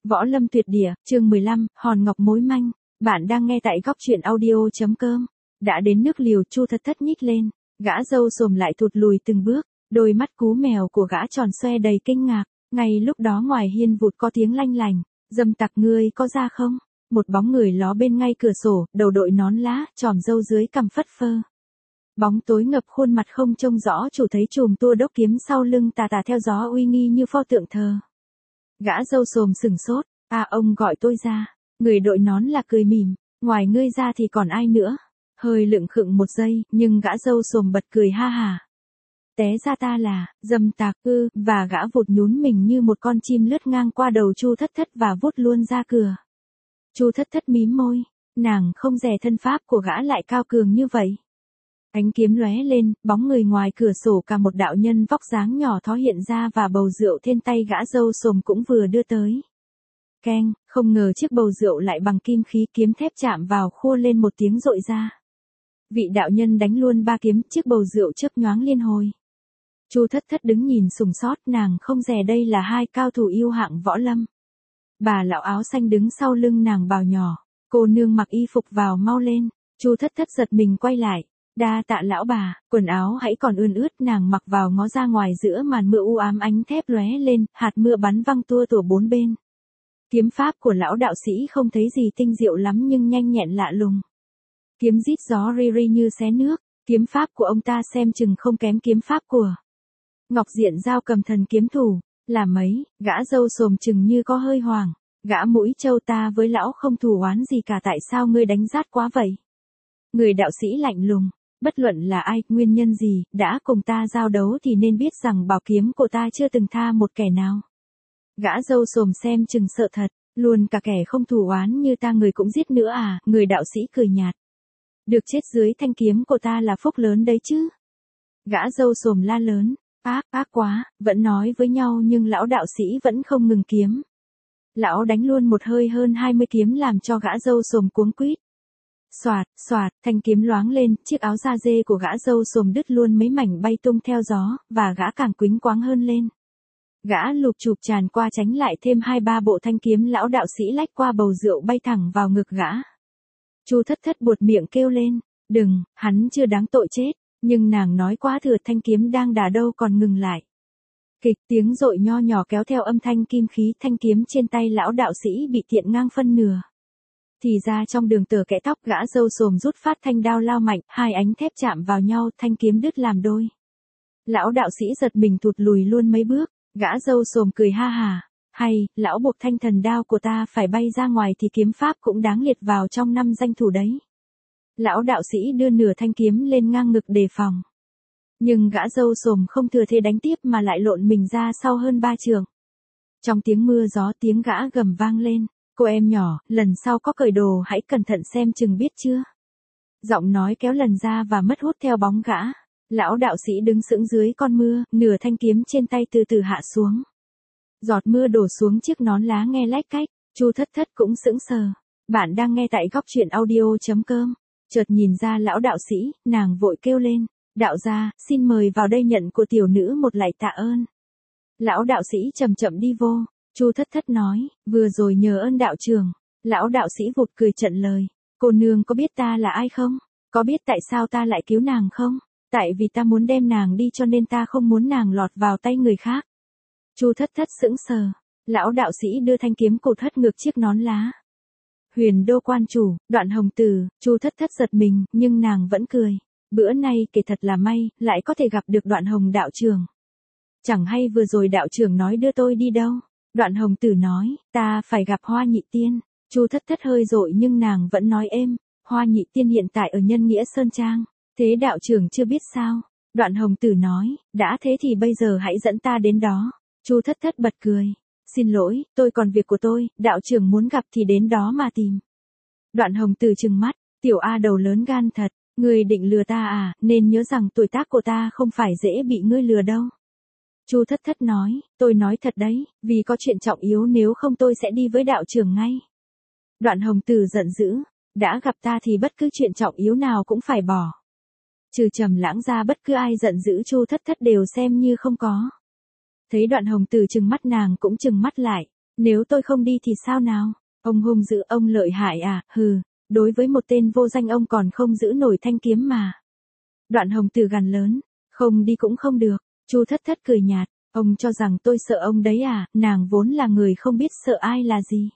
Võ Lâm Tuyệt Địa, chương 15, Hòn Ngọc Mối Manh. Bạn đang nghe tại góc truyện audio.com. Đã đến nước liều, Chu Thất Thất nhích lên, gã râu xồm lại thụt lùi từng bước, đôi mắt cú mèo của gã tròn xoe đầy kinh ngạc. Ngay lúc đó ngoài hiên vụt có tiếng lanh lành, dâm tặc ngươi có ra không? Một bóng người ló bên ngay cửa sổ, đầu đội nón lá, tròm râu dưới cằm phất phơ. Bóng tối ngập khuôn mặt không trông rõ chủ, thấy chùm tua đốc kiếm sau lưng tà tà theo gió uy nghi như pho tượng thờ. Gã râu xồm sừng sốt, ông gọi tôi ra. Người đội nón là cười mỉm, ngoài ngươi ra thì còn ai nữa? Hơi lựng khựng một giây, nhưng gã râu xồm bật cười ha hả. Té ra ta là, dâm tặc ư, và gã vụt nhún mình như một con chim lướt ngang qua đầu Chu Thất Thất và vút luôn ra cửa. Chu Thất Thất mím môi, nàng không dè thân pháp của gã lại cao cường như vậy. Ánh kiếm lóe lên, bóng người ngoài cửa sổ cả một đạo nhân vóc dáng nhỏ thó hiện ra và bầu rượu trên tay gã râu xồm cũng vừa đưa tới. Keng, không ngờ chiếc bầu rượu lại bằng kim khí, kiếm thép chạm vào khua lên một tiếng rội ra. Vị đạo nhân đánh luôn 3 kiếm, chiếc bầu rượu chớp nhoáng liên hồi. Chu Thất Thất đứng nhìn sùng sốt, nàng không dè đây là hai cao thủ yêu hạng võ lâm. Bà lão áo xanh đứng sau lưng nàng bảo nhỏ, cô nương mặc y phục vào mau lên. Chu Thất Thất giật mình quay lại. Đa tạ lão bà, quần áo hãy còn ươn ướt, nàng mặc vào ngó ra ngoài giữa màn mưa u ám, ánh thép lóe lên, hạt mưa bắn văng tua tủa bốn bên. Kiếm pháp của lão đạo sĩ không thấy gì tinh diệu lắm nhưng nhanh nhẹn lạ lùng. Kiếm rít gió ri ri như xé nước, kiếm pháp của ông ta xem chừng không kém kiếm pháp của Ngọc Diện Giao Cầm Thần kiếm thủ. Là mấy, gã râu xồm chừng như có hơi hoảng, gã mũi trâu, ta với lão không thù oán gì cả, tại sao ngươi đánh rát quá vậy? Người đạo sĩ lạnh lùng, bất luận là ai, nguyên nhân gì, đã cùng ta giao đấu thì nên biết rằng bảo kiếm của ta chưa từng tha một kẻ nào. Gã râu xồm xem chừng sợ thật, luôn cả kẻ không thù oán như ta người cũng giết nữa à? Người đạo sĩ cười nhạt. Được chết dưới thanh kiếm của ta là phúc lớn đấy chứ. Gã râu xồm la lớn, ác quá, vẫn nói với nhau nhưng lão đạo sĩ vẫn không ngừng kiếm. Lão đánh luôn một hơi hơn 20 kiếm làm cho gã râu xồm cuống quýt. Xoạt, thanh kiếm loáng lên, chiếc áo da dê của gã râu xồm đứt luôn mấy mảnh bay tung theo gió, và gã càng quýnh quáng hơn lên. Gã lụp chụp tràn qua tránh lại thêm 2-3 bộ thanh kiếm, lão đạo sĩ lách qua bầu rượu bay thẳng vào ngực gã. Chu Thất Thất buột miệng kêu lên, đừng, hắn chưa đáng tội chết, nhưng nàng nói quá thừa, thanh kiếm đang đà đâu còn ngừng lại. Kịch tiếng rội nho nhỏ kéo theo âm thanh kim khí, thanh kiếm trên tay lão đạo sĩ bị thiện ngang phân nửa. Thì ra trong đường tờ kẽ tóc, gã râu xồm rút phát thanh đao lao mạnh, hai ánh thép chạm vào nhau, thanh kiếm đứt làm đôi. Lão đạo sĩ giật mình thụt lùi luôn mấy bước, gã râu xồm cười ha hà, hay, lão buộc thanh thần đao của ta phải bay ra ngoài thì kiếm pháp cũng đáng liệt vào trong 5 danh thủ đấy. Lão đạo sĩ đưa nửa thanh kiếm lên ngang ngực đề phòng. Nhưng gã râu xồm không thừa thế đánh tiếp mà lại lộn mình ra sau hơn 3 trượng. Trong tiếng mưa gió, tiếng gã gầm vang lên. Cô em nhỏ, lần sau có cởi đồ hãy cẩn thận xem chừng biết chưa. Giọng nói kéo lần ra và mất hút theo bóng gã. Lão đạo sĩ đứng sững dưới con mưa, nửa thanh kiếm trên tay từ từ hạ xuống. Giọt mưa đổ xuống chiếc nón lá nghe lách cách, Chu Thất Thất cũng sững sờ. Bạn đang nghe tại góc truyện audio.com. Chợt nhìn ra lão đạo sĩ, nàng vội kêu lên, đạo gia, xin mời vào đây nhận của tiểu nữ một lạy tạ ơn. Lão đạo sĩ chậm chậm đi vô. Chu Thất Thất nói, vừa rồi nhờ ơn đạo trưởng. Lão đạo sĩ vụt cười trận lời, cô nương có biết ta là ai không? Có biết tại sao ta lại cứu nàng không? Tại vì ta muốn đem nàng đi cho nên ta không muốn nàng lọt vào tay người khác. Chu Thất Thất sững sờ, lão đạo sĩ đưa thanh kiếm cột hất ngược chiếc nón lá. Huyền Đô quan chủ, Đoạn Hồng Tử. Chu Thất Thất giật mình, nhưng nàng vẫn cười. Bữa nay kể thật là may, lại có thể gặp được Đoạn Hồng đạo trưởng. Chẳng hay vừa rồi đạo trưởng nói đưa tôi đi đâu? Đoạn Hồng Tử nói, ta phải gặp Hoa Nhị Tiên. Chu Thất Thất hơi dội nhưng nàng vẫn nói êm, Hoa Nhị Tiên hiện tại ở Nhân Nghĩa Sơn Trang. Thế đạo trưởng chưa biết sao? Đoạn Hồng Tử nói, đã thế thì bây giờ hãy dẫn ta đến đó. Chu Thất Thất bật cười, xin lỗi, tôi còn việc của tôi, đạo trưởng muốn gặp thì đến đó mà tìm. Đoạn Hồng Tử trừng mắt, tiểu A đầu lớn gan thật, ngươi định lừa ta à? Nên nhớ rằng tuổi tác của ta không phải dễ bị ngươi lừa đâu. Chu Thất Thất nói, tôi nói thật đấy, vì có chuyện trọng yếu, nếu không tôi sẽ đi với đạo trưởng ngay. Đoạn Hồng Tử giận dữ, đã gặp ta thì bất cứ chuyện trọng yếu nào cũng phải bỏ. Trừ Trầm Lãng ra bất cứ ai giận dữ Chu Thất Thất đều xem như không có. Thấy Đoạn Hồng Tử trừng mắt nàng cũng trừng mắt lại, Nếu tôi không đi thì sao nào? Ông hung dữ, ông lợi hại à, hừ, đối với một tên vô danh ông còn không giữ nổi thanh kiếm mà. Đoạn Hồng Tử gằn lớn, không đi cũng không được. Chu Thất Thất cười nhạt, ông cho rằng tôi sợ ông đấy à, nàng vốn là người không biết sợ ai là gì.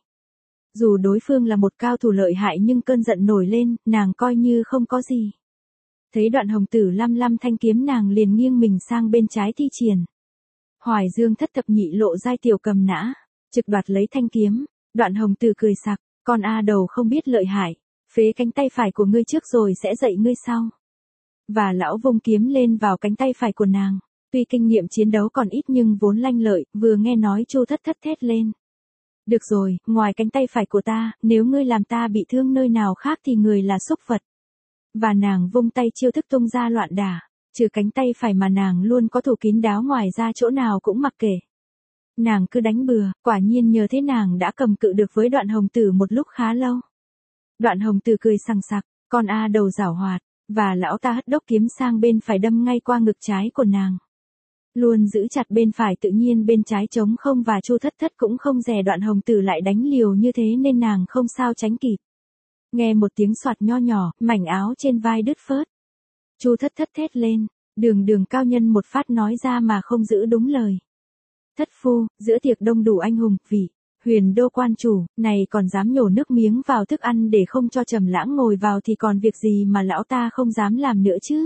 Dù đối phương là một cao thủ lợi hại nhưng cơn giận nổi lên, nàng coi như không có gì. Thấy Đoạn Hồng Tử lăm lăm thanh kiếm nàng liền nghiêng mình sang bên trái thi triển. Hoài Dương thất thập nhị lộ giai tiểu cầm nã, trực đoạt lấy thanh kiếm. Đoạn Hồng Tử cười sặc, con A đầu không biết lợi hại, phế cánh tay phải của ngươi trước rồi sẽ dạy ngươi sau. Và lão vung kiếm lên vào cánh tay phải của nàng. Tuy kinh nghiệm chiến đấu còn ít nhưng vốn lanh lợi, vừa nghe nói Chu Thất Thất thét lên. Được rồi, ngoài cánh tay phải của ta, nếu ngươi làm ta bị thương nơi nào khác thì người là súc vật. Và nàng vung tay chiêu thức tung ra loạn đả, trừ cánh tay phải mà nàng luôn có thủ kín đáo ngoài ra chỗ nào cũng mặc kệ. Nàng cứ đánh bừa, quả nhiên nhờ thế nàng đã cầm cự được với Đoạn Hồng Tử một lúc khá lâu. Đoạn Hồng Tử cười sằng sặc, con A đầu giảo hoạt, và lão ta hất đốc kiếm sang bên phải đâm ngay qua ngực trái của nàng. Luôn giữ chặt bên phải tự nhiên bên trái trống không và Chu Thất Thất cũng không dè Đoạn Hồng Tử lại đánh liều như thế nên nàng không sao tránh kịp. Nghe một tiếng soạt nho nhỏ, mảnh áo trên vai đứt phớt. Chu Thất Thất thét lên, đường cao nhân một phát nói ra mà không giữ đúng lời. Thất phu, giữa tiệc đông đủ anh hùng, vị, huyền đô quan chủ, này còn dám nhổ nước miếng vào thức ăn để không cho Trầm Lãng ngồi vào thì còn việc gì mà lão ta không dám làm nữa chứ?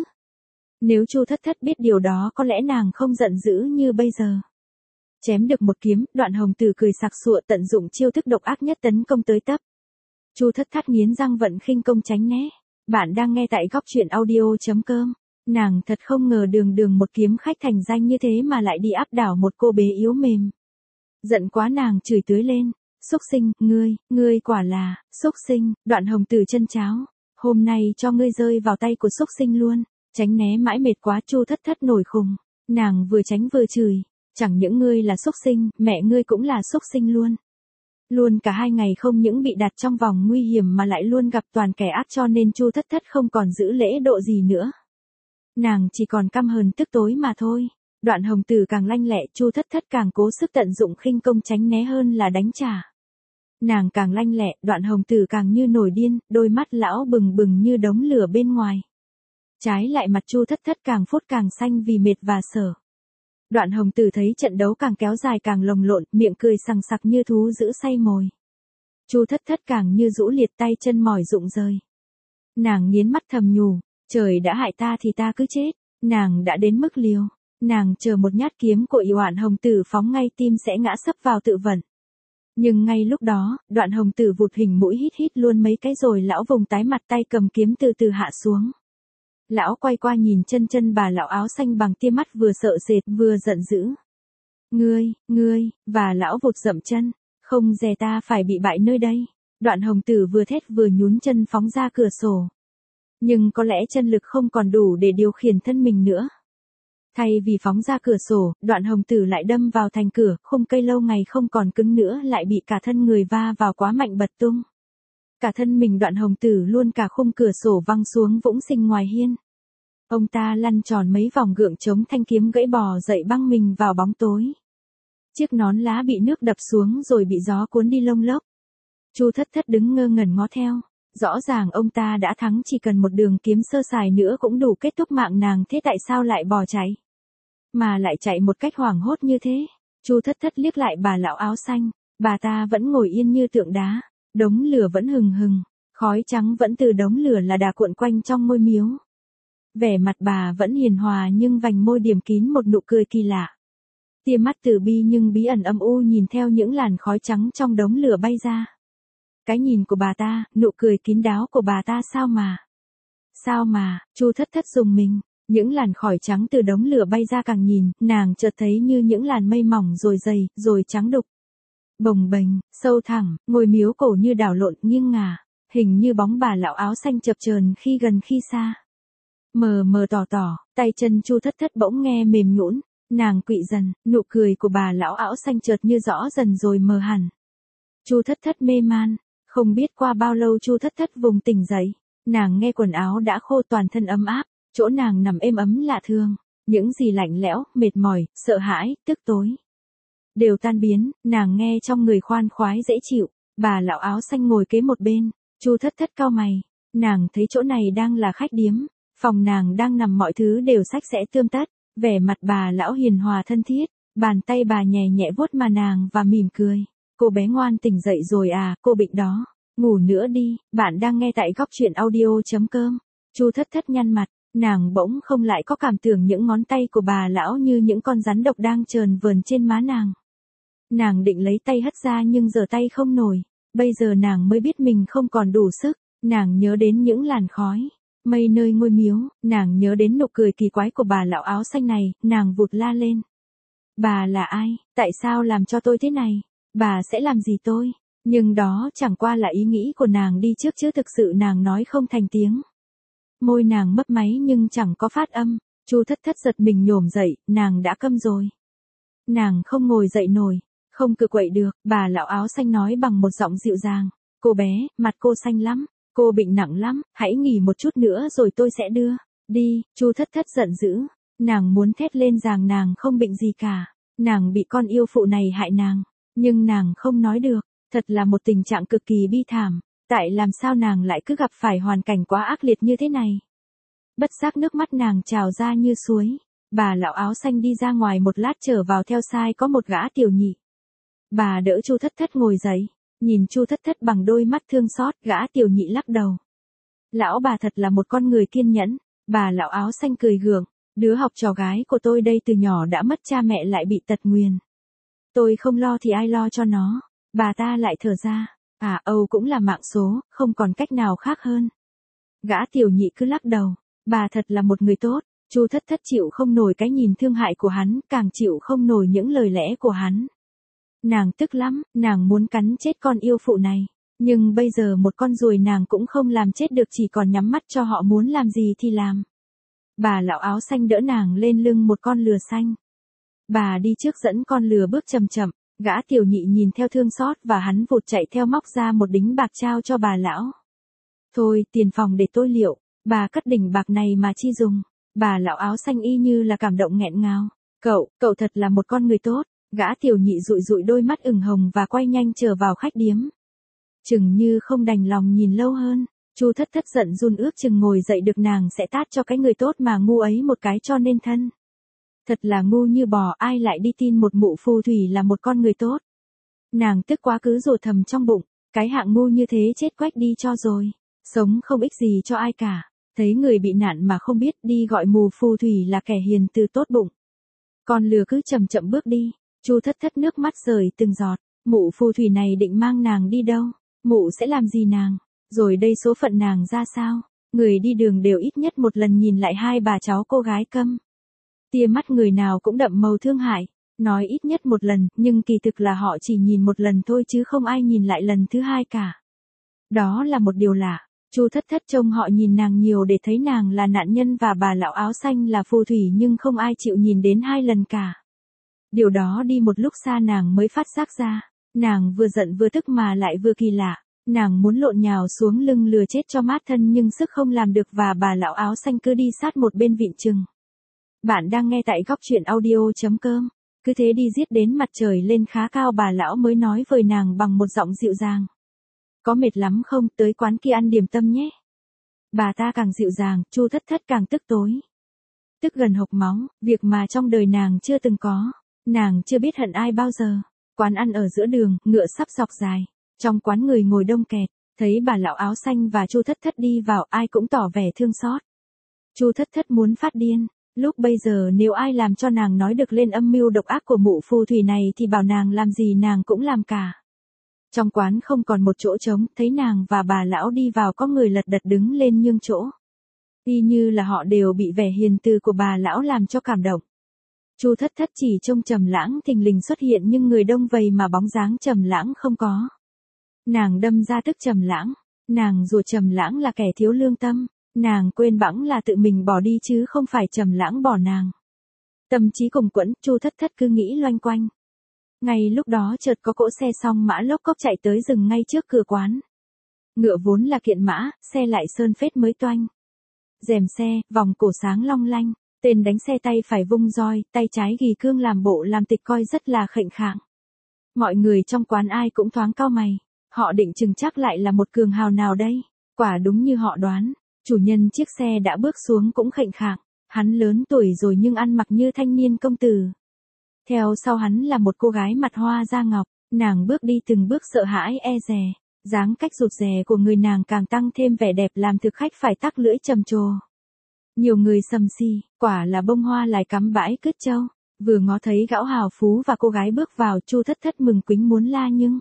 Nếu Chu Thất Thất biết điều đó có lẽ nàng không giận dữ như bây giờ. Chém được một kiếm, Đoạn Hồng Tử cười sặc sụa tận dụng chiêu thức độc ác nhất tấn công tới tấp. Chu Thất Thất nghiến răng vận khinh công tránh né. Bạn đang nghe tại góc truyện audio.com. Nàng thật không ngờ đường một kiếm khách thành danh như thế mà lại đi áp đảo một cô bé yếu mềm. Giận quá nàng chửi tưới lên, xúc sinh, ngươi quả là, xúc sinh. Đoạn Hồng Tử chân cháo, hôm nay cho ngươi rơi vào tay của xúc sinh luôn. Tránh né mãi mệt quá Chu Thất Thất nổi khùng, nàng vừa tránh vừa chửi, chẳng những ngươi là xúc sinh, mẹ ngươi cũng là xúc sinh luôn. Luôn cả hai ngày không những bị đặt trong vòng nguy hiểm mà lại luôn gặp toàn kẻ ác cho nên Chu Thất Thất không còn giữ lễ độ gì nữa. Nàng chỉ còn căm hờn tức tối mà thôi. Đoạn Hồng Tử càng lanh lẹ, Chu Thất Thất càng cố sức tận dụng khinh công tránh né hơn là đánh trả. Nàng càng lanh lẹ, Đoạn Hồng Tử càng như nổi điên, đôi mắt lão bừng bừng như đống lửa bên ngoài. Trái lại mặt Chu Thất Thất càng phút càng xanh vì mệt và sở. Đoạn Hồng Tử thấy trận đấu càng kéo dài càng lồng lộn, miệng cười sằng sặc như thú giữ say mồi. Chu Thất Thất càng như rũ liệt tay chân mỏi rụng rời. Nàng nghiến mắt thầm nhủ, trời đã hại ta thì ta cứ chết, nàng đã đến mức liều. Nàng chờ một nhát kiếm của Đoạn Hồng Tử phóng ngay tim sẽ ngã sấp vào tự vận. Nhưng ngay lúc đó, Đoạn Hồng Tử vụt hình mũi hít luôn mấy cái rồi lão vùng tái mặt tay cầm kiếm từ từ hạ xuống. Lão quay qua nhìn chân bà lão áo xanh bằng tia mắt vừa sợ sệt vừa giận dữ. Ngươi, và lão vụt dậm chân, không dè ta phải bị bại nơi đây. Đoạn Hồng Tử vừa thét vừa nhún chân phóng ra cửa sổ. Nhưng có lẽ chân lực không còn đủ để điều khiển thân mình nữa. Thay vì phóng ra cửa sổ, Đoạn Hồng Tử lại đâm vào thành cửa, khung cây lâu ngày không còn cứng nữa lại bị cả thân người va vào quá mạnh bật tung. Cả thân mình Đoạn Hồng Tử luôn cả khung cửa sổ văng xuống vũng sinh ngoài hiên. Ông ta lăn tròn mấy vòng gượng chống thanh kiếm gãy bò dậy băng mình vào bóng tối. Chiếc nón lá bị nước đập xuống rồi bị gió cuốn đi lông lốc. Chu Thất Thất đứng ngơ ngẩn ngó theo. Rõ ràng ông ta đã thắng chỉ cần một đường kiếm sơ sài nữa cũng đủ kết thúc mạng nàng thế tại sao lại bỏ chạy? Mà lại chạy một cách hoảng hốt như thế. Chu Thất Thất liếc lại bà lão áo xanh, bà ta vẫn ngồi yên như tượng đá, đống lửa vẫn hừng hừng, khói trắng vẫn từ đống lửa là đà cuộn quanh trong ngôi miếu. Vẻ mặt bà vẫn hiền hòa nhưng vành môi điểm kín một nụ cười kỳ lạ. Tia mắt từ bi nhưng bí ẩn âm u nhìn theo những làn khói trắng trong đống lửa bay ra. Cái nhìn của bà ta, nụ cười kín đáo của bà ta sao mà, Chu Thất Thất rùng mình, những làn khói trắng từ đống lửa bay ra càng nhìn, nàng chợt thấy như những làn mây mỏng rồi dày, rồi trắng đục. Bồng bềnh, sâu thẳm, ngôi miếu cổ như đảo lộn nghiêng ngả, hình như bóng bà lão áo xanh chập chờn khi gần khi xa. Mờ mờ tỏ, tay chân Chu Thất Thất bỗng nghe mềm nhũn, nàng quỵ dần, nụ cười của bà lão áo xanh chợt như rõ dần rồi mờ hẳn. Chu Thất Thất mê man, không biết qua bao lâu Chu Thất Thất vùng tỉnh dậy, nàng nghe quần áo đã khô toàn thân ấm áp, chỗ nàng nằm êm ấm lạ thường, những gì lạnh lẽo, mệt mỏi, sợ hãi, tức tối. đều tan biến, nàng nghe trong người khoan khoái dễ chịu. Bà lão áo xanh ngồi kế một bên, Chu Thất Thất cau mày, nàng thấy chỗ này đang là khách điếm, phòng nàng đang nằm mọi thứ đều sạch sẽ tươm tất, vẻ mặt bà lão hiền hòa thân thiết, bàn tay bà nhẹ nhẹ vuốt mà nàng và mỉm cười. Cô bé ngoan tỉnh dậy rồi à, cô bệnh đó, ngủ nữa đi. Bạn đang nghe tại góc truyện audio.com. Chu Thất Thất nhăn mặt, nàng bỗng không lại có cảm tưởng những ngón tay của bà lão như những con rắn độc đang chờn vờn trên má nàng. Nàng định lấy tay hất ra nhưng giờ tay không nổi, bây giờ nàng mới biết mình không còn đủ sức, nàng nhớ đến những làn khói, mây nơi ngôi miếu, nàng nhớ đến nụ cười kỳ quái của bà lão áo xanh này, nàng vụt la lên. Bà là ai, tại sao làm cho tôi thế này, bà sẽ làm gì tôi, nhưng đó chẳng qua là ý nghĩ của nàng đi trước chứ thực sự nàng nói không thành tiếng. Môi nàng mấp máy nhưng chẳng có phát âm, Chu Thất Thất giật mình nhổm dậy, nàng đã câm rồi. Nàng không ngồi dậy nổi, không cự quậy được, bà lão áo xanh nói bằng một giọng dịu dàng. Cô bé, mặt cô xanh lắm, cô bệnh nặng lắm, hãy nghỉ một chút nữa rồi tôi sẽ đưa. Đi, Chu Thất Thất giận dữ, nàng muốn thét lên rằng nàng không bệnh gì cả, nàng bị con yêu phụ này hại nàng, nhưng nàng không nói được, thật là một tình trạng cực kỳ bi thảm, tại làm sao nàng lại cứ gặp phải hoàn cảnh quá ác liệt như thế này. Bất giác nước mắt nàng trào ra như suối, bà lão áo xanh đi ra ngoài một lát trở vào theo sai có một gã tiểu nhị. Bà đỡ Chu Thất Thất ngồi dậy, nhìn Chu Thất Thất bằng đôi mắt thương xót, gã tiểu nhị lắc đầu. Lão bà thật là một con người kiên nhẫn, bà lão áo xanh cười gượng, đứa học trò gái của tôi đây từ nhỏ đã mất cha mẹ lại bị tật nguyền. Tôi không lo thì ai lo cho nó, bà ta lại thở ra, Âu cũng là mạng số, không còn cách nào khác hơn. Gã tiểu nhị cứ lắc đầu, bà thật là một người tốt, Chu Thất Thất chịu không nổi cái nhìn thương hại của hắn, càng chịu không nổi những lời lẽ của hắn. Nàng tức lắm, nàng muốn cắn chết con yêu phụ này, nhưng bây giờ một con ruồi nàng cũng không làm chết được, chỉ còn nhắm mắt cho họ muốn làm gì thì làm. Bà lão áo xanh đỡ nàng lên lưng một con lừa xanh. Bà đi trước dẫn con lừa bước chậm chậm, gã tiểu nhị nhìn theo thương xót và hắn vụt chạy theo móc ra một đính bạc trao cho bà lão. Thôi, tiền phòng để tôi liệu, bà cất đỉnh bạc này mà chi dùng. Bà lão áo xanh y như là cảm động nghẹn ngào. Cậu thật là một con người tốt. Gã tiểu nhị dụi dụi đôi mắt ửng hồng và quay nhanh trở vào khách điếm. Chừng như không đành lòng nhìn lâu hơn, Chu Thất Thất giận run ước chừng ngồi dậy được nàng sẽ tát cho cái người tốt mà ngu ấy một cái cho nên thân. Thật là ngu như bò, ai lại đi tin một mụ phù thủy là một con người tốt. Nàng tức quá cứ rủa thầm trong bụng, cái hạng ngu như thế chết quách đi cho rồi, sống không ích gì cho ai cả, thấy người bị nạn mà không biết đi gọi mù phù thủy là kẻ hiền từ tốt bụng. Con lừa cứ chậm chậm bước đi. Chu Thất Thất nước mắt rơi từng giọt, mụ phù thủy này định mang nàng đi đâu, mụ sẽ làm gì nàng, rồi đây số phận nàng ra sao, người đi đường đều ít nhất một lần nhìn lại hai bà cháu cô gái câm. Tia mắt người nào cũng đậm màu thương hại, nói ít nhất một lần, nhưng kỳ thực là họ chỉ nhìn một lần thôi chứ không ai nhìn lại lần thứ hai cả. Đó là một điều lạ, Chu Thất Thất trông họ nhìn nàng nhiều để thấy nàng là nạn nhân và bà lão áo xanh là phù thủy nhưng không ai chịu nhìn đến hai lần cả. Điều đó đi một lúc xa nàng mới phát giác ra, nàng vừa giận vừa tức mà lại vừa kỳ lạ, nàng muốn lộn nhào xuống lưng lừa chết cho mát thân nhưng sức không làm được và bà lão áo xanh cứ đi sát một bên vịn chừng. Bạn đang nghe tại góc truyện audio.com, cứ thế đi giết đến mặt trời lên khá cao bà lão mới nói với nàng bằng một giọng dịu dàng. Có mệt lắm không, tới quán kia ăn điểm tâm nhé. Bà ta càng dịu dàng, Chu Thất Thất càng tức tối. Tức gần hộc máu, việc mà trong đời nàng chưa từng có. Nàng chưa biết hận ai bao giờ. Quán ăn ở giữa đường, ngựa sắp dọc dài. Trong quán người ngồi đông kẹt, thấy bà lão áo xanh và Chu Thất Thất đi vào, ai cũng tỏ vẻ thương xót. Chu Thất Thất muốn phát điên. Lúc bây giờ nếu ai làm cho nàng nói được lên âm mưu độc ác của mụ phù thủy này thì bảo nàng làm gì nàng cũng làm cả. Trong quán không còn một chỗ trống, thấy nàng và bà lão đi vào có người lật đật đứng lên nhường chỗ. Y như là họ đều bị vẻ hiền từ của bà lão làm cho cảm động. Chu Thất Thất chỉ trông Trầm Lãng thình lình xuất hiện nhưng người đông vây mà bóng dáng Trầm Lãng không có. Nàng đâm ra tức Trầm Lãng, nàng rủa Trầm Lãng là kẻ thiếu lương tâm, nàng quên bẵng là tự mình bỏ đi chứ không phải Trầm Lãng bỏ nàng. Tâm trí cùng quẫn, Chu Thất Thất cứ nghĩ loanh quanh. Ngay lúc đó chợt có cỗ xe song mã lốc cốc chạy tới dừng ngay trước cửa quán. Ngựa vốn là kiện mã, xe lại sơn phết mới toanh. Rèm xe, vòng cổ sáng long lanh, Tên đánh xe tay phải vung roi, tay trái ghì cương làm bộ làm tịch coi rất là khệnh khạng. Mọi người trong quán ai cũng thoáng cau mày. Họ định chừng chắc lại là một cường hào nào đây. Quả đúng như họ đoán. Chủ nhân chiếc xe đã bước xuống cũng khệnh khạng. Hắn lớn tuổi rồi nhưng ăn mặc như thanh niên công tử. Theo sau hắn là một cô gái mặt hoa da ngọc. Nàng bước đi từng bước sợ hãi e dè. Dáng cách rụt rè của người nàng càng tăng thêm vẻ đẹp làm thực khách phải tắc lưỡi trầm trồ. Nhiều người sầm si, quả là bông hoa lại cắm bãi cứt trâu. Vừa ngó thấy gã hào phú và cô gái bước vào, Chu Thất Thất mừng quính muốn la nhưng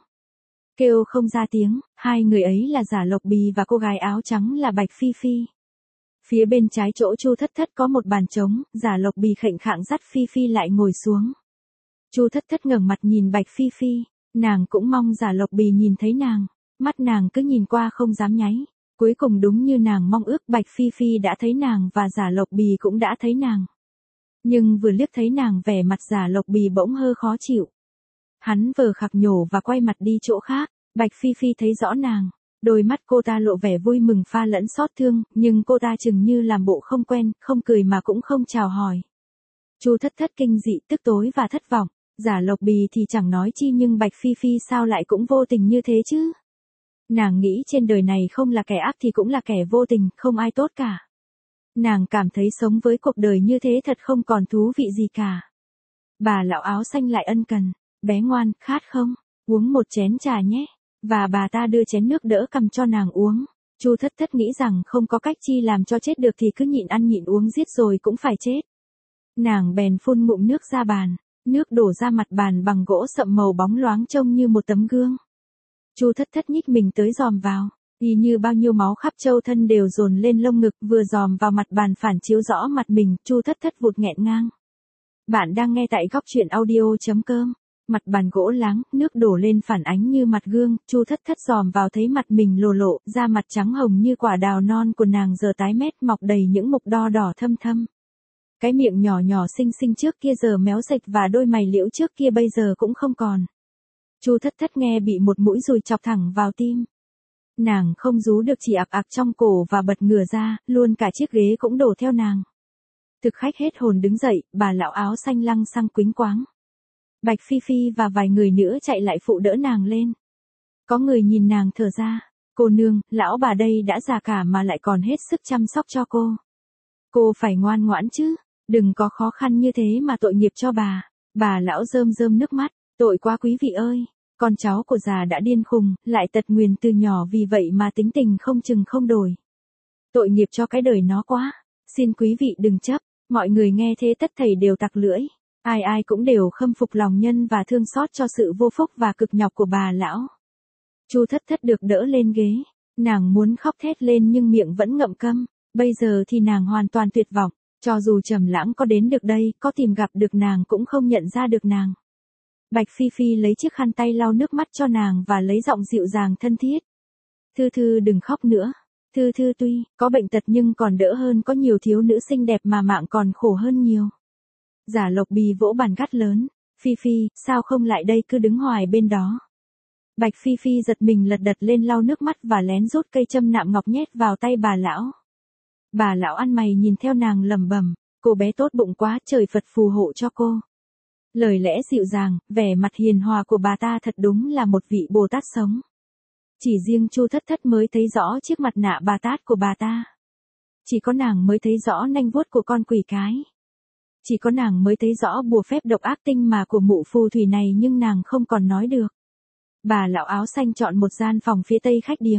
kêu không ra tiếng. Hai người ấy là Giả Lộc Bì và cô gái áo trắng là Bạch Phi Phi. Phía bên trái chỗ Chu Thất Thất có một bàn trống, Giả Lộc Bì khệnh khạng dắt Phi Phi lại ngồi xuống. Chu Thất Thất ngẩng mặt nhìn Bạch Phi Phi, nàng cũng mong Giả Lộc Bì nhìn thấy nàng, mắt nàng cứ nhìn qua không dám nháy. Cuối cùng đúng như nàng mong ước, Bạch Phi Phi đã thấy nàng và Giả Lộc Bì cũng đã thấy nàng. Nhưng vừa liếc thấy nàng vẻ mặt Giả Lộc Bì bỗng hơi khó chịu. Hắn vờ khạc nhổ và quay mặt đi chỗ khác. Bạch Phi Phi thấy rõ nàng. Đôi mắt cô ta lộ vẻ vui mừng pha lẫn xót thương, nhưng cô ta chừng như làm bộ không quen, không cười mà cũng không chào hỏi. Chu Thất Thất kinh dị, tức tối và thất vọng. Giả Lộc Bì thì chẳng nói chi nhưng Bạch Phi Phi sao lại cũng vô tình như thế chứ? Nàng nghĩ trên đời này không là kẻ ác thì cũng là kẻ vô tình, không ai tốt cả. Nàng cảm thấy sống với cuộc đời như thế thật không còn thú vị gì cả. Bà lão áo xanh lại ân cần, bé ngoan, khát không? Uống một chén trà nhé. Và bà ta đưa chén nước đỡ cầm cho nàng uống. Chu Thất Thất nghĩ rằng không có cách chi làm cho chết được thì cứ nhịn ăn nhịn uống giết rồi cũng phải chết. Nàng bèn phun ngụm nước ra bàn, nước đổ ra mặt bàn bằng gỗ sậm màu bóng loáng trông như một tấm gương. Chu Thất Thất nhích mình tới dòm vào, y như bao nhiêu máu khắp châu thân đều dồn lên lông ngực, vừa dòm vào mặt bàn phản chiếu rõ mặt mình, Chu Thất Thất vụt nghẹn ngang. Bạn đang nghe tại góc truyện audio.com. Mặt bàn gỗ láng, nước đổ lên phản ánh như mặt gương, Chu Thất Thất dòm vào thấy mặt mình lồ lộ, da mặt trắng hồng như quả đào non của nàng giờ tái mét mọc đầy những mục đo đỏ thâm thâm. Cái miệng nhỏ nhỏ xinh xinh trước kia giờ méo sạch và đôi mày liễu trước kia bây giờ cũng không còn. Chu Thất Thất nghe bị một mũi dùi chọc thẳng vào tim. Nàng không rú được chỉ ạc ạc trong cổ và bật ngửa ra, luôn cả chiếc ghế cũng đổ theo nàng. Thực khách hết hồn đứng dậy, bà lão áo xanh lăng xăng quính quáng. Bạch Phi Phi và vài người nữa chạy lại phụ đỡ nàng lên. Có người nhìn nàng thở ra, cô nương, lão bà đây đã già cả mà lại còn hết sức chăm sóc cho cô. Cô phải ngoan ngoãn chứ, đừng có khó khăn như thế mà tội nghiệp cho bà. Bà lão rơm rơm nước mắt, tội quá quý vị ơi, con cháu của già đã điên khùng, lại tật nguyền từ nhỏ vì vậy mà tính tình không chừng không đổi. Tội nghiệp cho cái đời nó quá, xin quý vị đừng chấp. Mọi người nghe thế tất thảy đều tặc lưỡi. Ai ai cũng đều khâm phục lòng nhân và thương xót cho sự vô phúc và cực nhọc của bà lão. Chu Thất Thất được đỡ lên ghế. Nàng muốn khóc thét lên nhưng miệng vẫn ngậm câm. Bây giờ thì nàng hoàn toàn tuyệt vọng. Cho dù Trầm Lãng có đến được đây, có tìm gặp được nàng cũng không nhận ra được nàng. Bạch Phi Phi lấy chiếc khăn tay lau nước mắt cho nàng và lấy giọng dịu dàng thân thiết. Thư Thư đừng khóc nữa. Thư Thư tuy có bệnh tật nhưng còn đỡ hơn có nhiều thiếu nữ xinh đẹp mà mạng còn khổ hơn nhiều. Giả Lộc Bì vỗ bàn gắt lớn. Phi Phi, sao không lại đây cứ đứng hoài bên đó. Bạch Phi Phi giật mình lật đật lên lau nước mắt và lén rút cây châm nạm ngọc nhét vào tay bà lão. Bà lão ăn mày nhìn theo nàng lẩm bẩm, cô bé tốt bụng quá, trời Phật phù hộ cho cô. Lời lẽ dịu dàng, vẻ mặt hiền hòa của bà ta thật đúng là một vị Bồ Tát sống. Chỉ riêng Chu Thất Thất mới thấy rõ chiếc mặt nạ bà tát của bà ta. Chỉ có nàng mới thấy rõ nanh vuốt của con quỷ cái. Chỉ có nàng mới thấy rõ bùa phép độc ác tinh mà của mụ phù thủy này nhưng nàng không còn nói được. Bà lão áo xanh chọn một gian phòng phía tây khách điếm.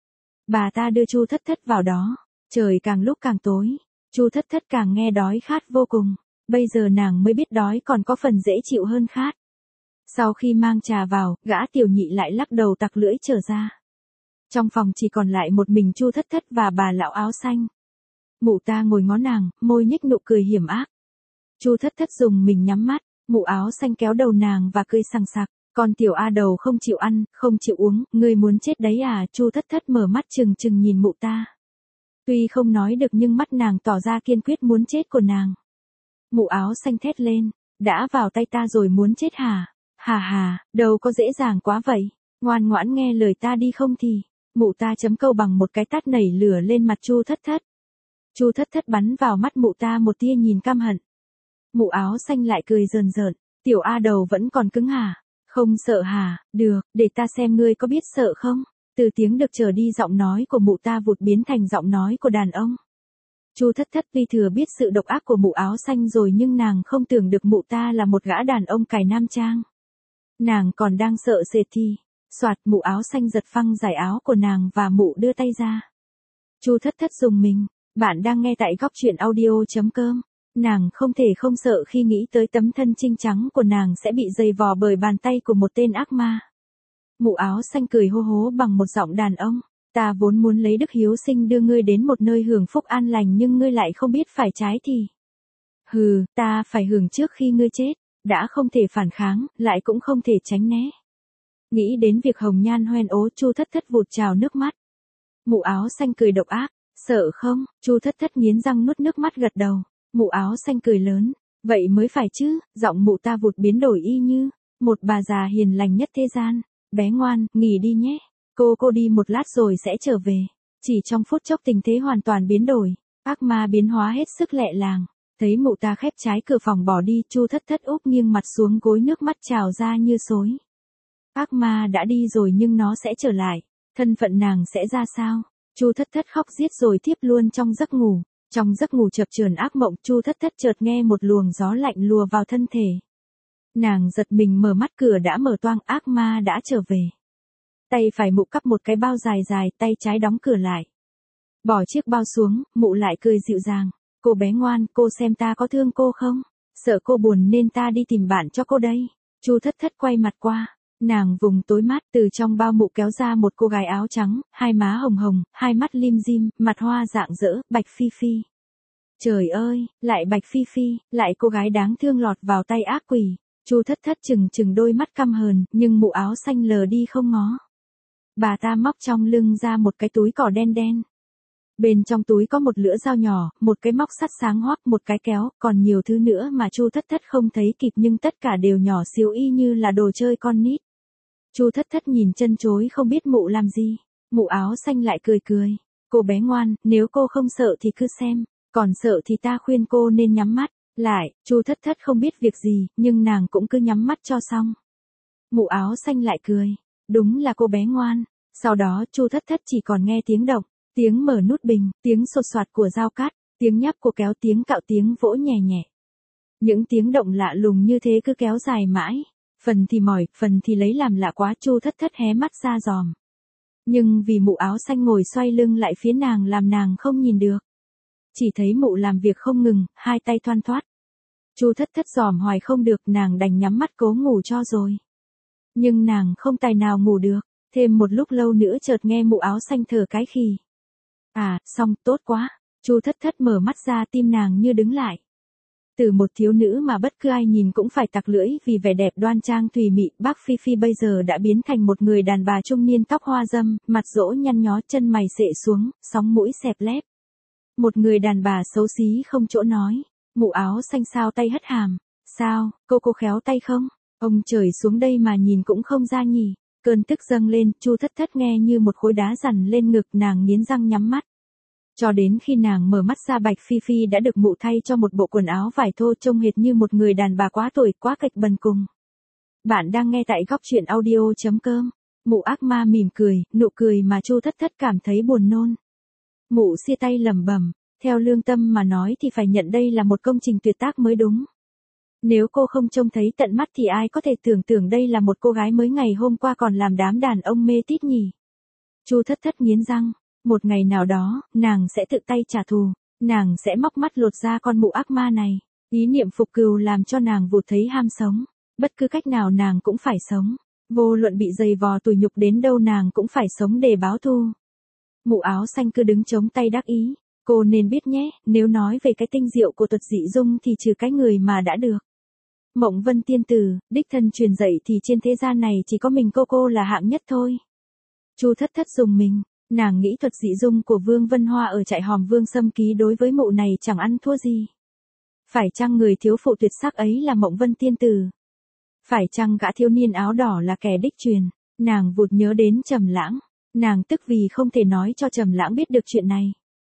Bà ta đưa Chu Thất Thất vào đó. Trời càng lúc càng tối. Chu Thất Thất càng nghe đói khát vô cùng. Bây giờ nàng mới biết đói còn có phần dễ chịu hơn khát. Sau khi mang trà vào, gã tiểu nhị lại lắc đầu tặc lưỡi trở ra. Trong phòng chỉ còn lại một mình Chu Thất Thất và bà lão áo xanh. Mụ ta ngồi ngó nàng, môi nhếch nụ cười hiểm ác. Chu Thất Thất dùng mình nhắm mắt, mụ áo xanh kéo đầu nàng và cười sằng sặc. Con tiểu A đầu không chịu ăn, không chịu uống, ngươi muốn chết đấy à? Chu Thất Thất mở mắt trừng trừng nhìn mụ ta. Tuy không nói được nhưng mắt nàng tỏ ra kiên quyết muốn chết của nàng. Mụ áo xanh thét lên, đã vào tay ta rồi muốn chết hả? Hà hà, đâu có dễ dàng quá vậy, ngoan ngoãn nghe lời ta đi không thì. Mụ ta chấm câu bằng một cái tát nảy lửa lên mặt Chu Thất Thất. Chu Thất Thất bắn vào mắt mụ ta một tia nhìn căm hận. Mụ áo xanh lại cười rờn rợn, tiểu A đầu vẫn còn cứng hả? Không sợ hả? Được, để ta xem ngươi có biết sợ không? Từ tiếng được trở đi giọng nói của mụ ta vụt biến thành giọng nói của đàn ông. Chu Thất Thất tuy thừa biết sự độc ác của mụ áo xanh rồi nhưng nàng không tưởng được mụ ta là một gã đàn ông cài nam trang. Nàng còn đang sợ sệt thì, soạt mụ áo xanh giật phăng giải áo của nàng và mụ đưa tay ra. Chu Thất Thất dùng mình, bạn đang nghe tại góc truyện audio.com. Nàng không thể không sợ khi nghĩ tới tấm thân trinh trắng của nàng sẽ bị giày vò bởi bàn tay của một tên ác ma. Mụ áo xanh cười hô hố bằng một giọng đàn ông. Ta vốn muốn lấy đức hiếu sinh đưa ngươi đến một nơi hưởng phúc an lành nhưng ngươi lại không biết phải trái thì. Hừ, ta phải hưởng trước khi ngươi chết, đã không thể phản kháng, lại cũng không thể tránh né. Nghĩ đến việc hồng nhan hoen ố, Chu Thất Thất vụt trào nước mắt. Mụ áo xanh cười độc ác, sợ không? Chu Thất Thất nghiến răng nuốt nước mắt gật đầu. Mụ áo xanh cười lớn, vậy mới phải chứ, giọng mụ ta vụt biến đổi y như một bà già hiền lành nhất thế gian. Bé ngoan, nghỉ đi nhé. Cô đi một lát rồi sẽ trở về. Chỉ trong phút chốc tình thế hoàn toàn biến đổi. Ác ma biến hóa hết sức lẹ làng. Thấy mụ ta khép trái cửa phòng bỏ đi, Chu Thất Thất úp nghiêng mặt xuống gối, nước mắt trào ra như xối. Ác ma đã đi rồi nhưng nó sẽ trở lại. Thân phận nàng sẽ ra sao? Chu Thất Thất khóc giết rồi tiếp luôn trong giấc ngủ. Trong giấc ngủ chập chờn ác mộng, Chu Thất Thất chợt nghe một luồng gió lạnh lùa vào thân thể. Nàng giật mình mở mắt, cửa đã mở toang, ác ma đã trở về. Tay phải mụ cắp một cái bao dài dài, tay trái đóng cửa lại. Bỏ chiếc bao xuống, mụ lại cười dịu dàng. Cô bé ngoan, cô xem ta có thương cô không? Sợ cô buồn nên ta đi tìm bạn cho cô đây. Chu Thất Thất quay mặt qua. Nàng vùng tối mát, từ trong bao mụ kéo ra một cô gái áo trắng, hai má hồng hồng, hai mắt lim dim, mặt hoa rạng rỡ, Bạch Phi Phi. Trời ơi, lại Bạch Phi Phi, lại cô gái đáng thương lọt vào tay ác quỷ. Chu Thất Thất chừng đôi mắt căm hờn, nhưng mụ áo xanh lờ đi không ngó. Bà ta móc trong lưng ra một cái túi cỏ đen đen. Bên trong túi có một lưỡi dao nhỏ, một cái móc sắt sáng hoắc, một cái kéo, còn nhiều thứ nữa mà Chu Thất Thất không thấy kịp nhưng tất cả đều nhỏ xíu y như là đồ chơi con nít. Chu Thất Thất nhìn chân chối không biết mụ làm gì. Mụ áo xanh lại cười cười. Cô bé ngoan, nếu cô không sợ thì cứ xem, còn sợ thì ta khuyên cô nên nhắm mắt. Lại, Chu Thất Thất không biết việc gì, nhưng nàng cũng cứ nhắm mắt cho xong. Mụ áo xanh lại cười. Đúng là cô bé ngoan. Sau đó Chu Thất Thất chỉ còn nghe tiếng động, tiếng mở nút bình, tiếng sột soạt của dao cắt, tiếng nhấp của kéo, tiếng cạo, tiếng vỗ nhẹ nhẹ. Những tiếng động lạ lùng như thế cứ kéo dài mãi. Phần thì mỏi, phần thì lấy làm lạ quá, Chu Thất Thất hé mắt ra dòm. Nhưng vì mụ áo xanh ngồi xoay lưng lại phía nàng làm nàng không nhìn được. Chỉ thấy mụ làm việc không ngừng, hai tay thoăn thoắt. Chu Thất Thất dòm hoài không được, nàng đành nhắm mắt cố ngủ cho rồi. Nhưng nàng không tài nào ngủ được, thêm một lúc lâu nữa chợt nghe mụ áo xanh thở cái khì. À, xong, tốt quá. Chu Thất Thất mở mắt ra, tim nàng như đứng lại. Từ một thiếu nữ mà bất cứ ai nhìn cũng phải tặc lưỡi vì vẻ đẹp đoan trang thùy mị, bác Phi Phi bây giờ đã biến thành một người đàn bà trung niên tóc hoa râm, mặt rỗ nhăn nhó, chân mày xệ xuống, sóng mũi xẹp lép. Một người đàn bà xấu xí không chỗ nói. Mụ áo xanh sao tay hất hàm. Sao, cô khéo tay không? Ông trời xuống đây mà nhìn cũng không ra nhỉ. Cơn tức dâng lên, Chu Thất Thất nghe như một khối đá dằn lên ngực, nàng nghiến răng nhắm mắt. Cho đến khi nàng mở mắt ra, Bạch Phi Phi đã được mụ thay cho một bộ quần áo vải thô trông hệt như một người đàn bà quá tuổi, quá kịch bần cùng. Bạn đang nghe tại góc truyện audio.com. Mụ ác ma mỉm cười, nụ cười mà Chu Thất Thất cảm thấy buồn nôn. Mụ xia tay lẩm bẩm, theo lương tâm mà nói thì phải nhận đây là một công trình tuyệt tác mới đúng. Nếu cô không trông thấy tận mắt thì ai có thể tưởng tượng đây là một cô gái mới ngày hôm qua còn làm đám đàn ông mê tít nhỉ. Chu Thất Thất nghiến răng. Một ngày nào đó, nàng sẽ tự tay trả thù, nàng sẽ móc mắt lột da con mụ ác ma này. Ý niệm phục cừu làm cho nàng vụt thấy ham sống, bất cứ cách nào nàng cũng phải sống, vô luận bị dày vò tủi nhục đến đâu nàng cũng phải sống để báo thù. Mụ áo xanh cứ đứng chống tay đắc ý, cô nên biết nhé, nếu nói về cái tinh diệu của thuật dị dung thì trừ cái người mà đã được Mộng Vân tiên tử đích thân truyền dạy thì trên thế gian này chỉ có mình cô là hạng nhất thôi. Chu Thất Thất dùng mình. Nàng nghĩ thuật dị dung của Vương Vân Hoa ở trại Hòm Vương xâm ký đối với mụ này chẳng ăn thua gì. Phải chăng người thiếu phụ tuyệt sắc ấy là Mộng Vân tiên tử? Phải chăng gã thiếu niên áo đỏ là kẻ đích truyền? Nàng vụt nhớ đến Trầm Lãng. Nàng tức vì không thể nói cho Trầm Lãng biết được chuyện này.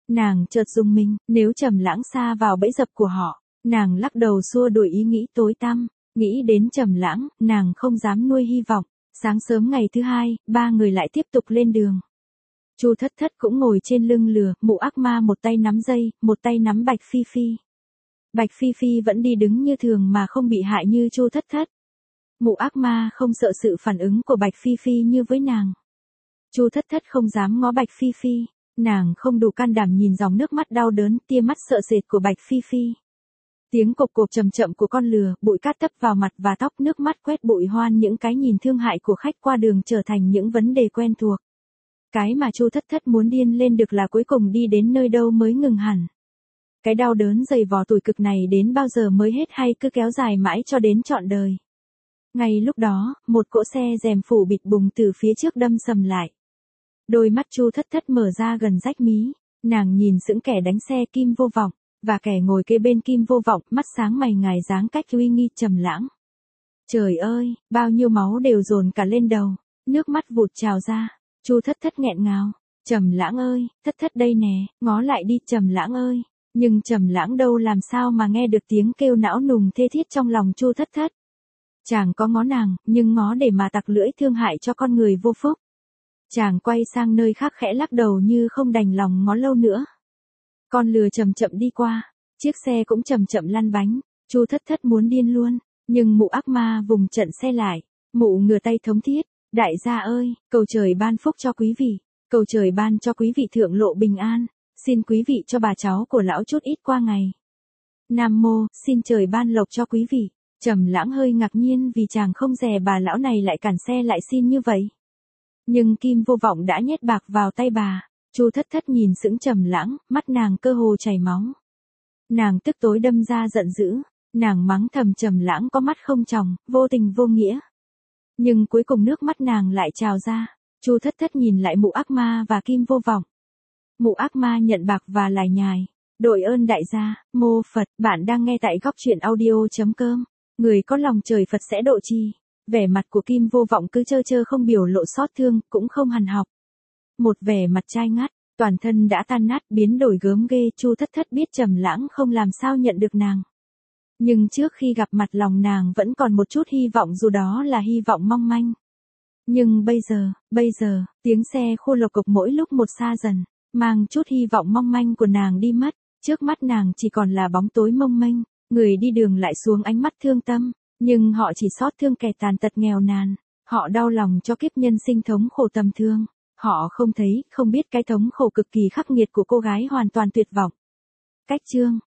Nàng chợt rùng mình, nếu Trầm Lãng sa vào bẫy dập của họ, nàng lắc đầu xua đuổi ý nghĩ tối tăm, nghĩ đến Trầm Lãng, nàng không dám nuôi hy vọng. Sáng sớm ngày thứ hai, ba người lại tiếp tục lên đường. Chu Thất Thất cũng ngồi trên lưng lừa, Mụ Ác Ma một tay nắm dây, một tay nắm Bạch Phi Phi. Bạch Phi Phi vẫn đi đứng như thường mà không bị hại như Chu Thất Thất. Mụ Ác Ma không sợ sự phản ứng của Bạch Phi Phi như với nàng. Chu Thất Thất không dám ngó Bạch Phi Phi, nàng không đủ can đảm nhìn dòng nước mắt đau đớn, tia mắt sợ sệt của Bạch Phi Phi. Tiếng cộp cộp chậm chậm của con lừa, bụi cát tấp vào mặt và tóc, nước mắt quét bụi hoan, những cái nhìn thương hại của khách qua đường trở thành những vấn đề quen thuộc. Cái mà Chu Thất Thất muốn điên lên được là cuối cùng đi đến nơi đâu mới ngừng hẳn. Cái đau đớn dày vò tủi cực này đến bao giờ mới hết hay cứ kéo dài mãi cho đến trọn đời. Ngay lúc đó, một cỗ xe rèm phủ bịt bùng từ phía trước đâm sầm lại. Đôi mắt Chu Thất Thất mở ra gần rách mí, nàng nhìn sững kẻ đánh xe Kim Vô Vọng, và kẻ ngồi kế bên Kim Vô Vọng, mắt sáng mày ngài dáng cách uy nghi Trầm Lãng. Trời ơi, bao nhiêu máu đều dồn cả lên đầu, nước mắt vụt trào ra, Chu Thất Thất nghẹn ngào, Trầm Lãng ơi, Thất Thất đây nè, ngó lại đi Trầm Lãng ơi. Nhưng Trầm Lãng đâu làm sao mà nghe được tiếng kêu não nùng thê thiết trong lòng Chu Thất Thất. Chàng có ngó nàng, nhưng ngó để mà tặc lưỡi thương hại cho con người vô phúc. Chàng quay sang nơi khác khẽ lắc đầu như không đành lòng ngó lâu nữa. Con lừa chậm chậm đi qua, chiếc xe cũng chậm chậm lăn bánh, Chu Thất Thất muốn điên luôn, nhưng Mụ Ác Ma vùng trận xe lại, mụ ngửa tay thống thiết, đại gia ơi, cầu trời ban phúc cho quý vị, cầu trời ban cho quý vị thượng lộ bình an, xin quý vị cho bà cháu của lão chút ít qua ngày. Nam mô, xin trời ban lộc cho quý vị. Trầm Lãng hơi ngạc nhiên vì chàng không dè bà lão này lại cản xe lại xin như vậy. Nhưng Kim Vô Vọng đã nhét bạc vào tay bà. Chu Thất Thất nhìn sững Trầm Lãng, mắt nàng cơ hồ chảy máu. Nàng tức tối đâm ra giận dữ, nàng mắng thầm Trầm Lãng có mắt không tròng, vô tình vô nghĩa. Nhưng cuối cùng nước mắt nàng lại trào ra. Chu Thất Thất nhìn lại Mụ Ác Ma và Kim Vô Vọng. Mụ Ác Ma nhận bạc và lải nhải. Đội ơn đại gia, mô Phật, bạn đang nghe tại góc truyện audio.com. Người có lòng trời Phật sẽ độ trì. Vẻ mặt của Kim Vô Vọng cứ trơ trơ không biểu lộ xót thương, cũng không hằn học. Một vẻ mặt chai ngắt, toàn thân đã tan nát biến đổi gớm ghê. Chu Thất Thất biết Trầm Lãng không làm sao nhận được nàng. Nhưng trước khi gặp mặt lòng nàng vẫn còn một chút hy vọng, dù đó là hy vọng mong manh. Nhưng bây giờ, tiếng xe khô lộc cộc mỗi lúc một xa dần, mang chút hy vọng mong manh của nàng đi mất. Trước mắt nàng chỉ còn là bóng tối mông mênh, người đi đường lại xuống ánh mắt thương tâm, nhưng họ chỉ xót thương kẻ tàn tật nghèo nàn, họ đau lòng cho kiếp nhân sinh thống khổ tầm thường, họ không thấy, không biết cái thống khổ cực kỳ khắc nghiệt của cô gái hoàn toàn tuyệt vọng. Cách chương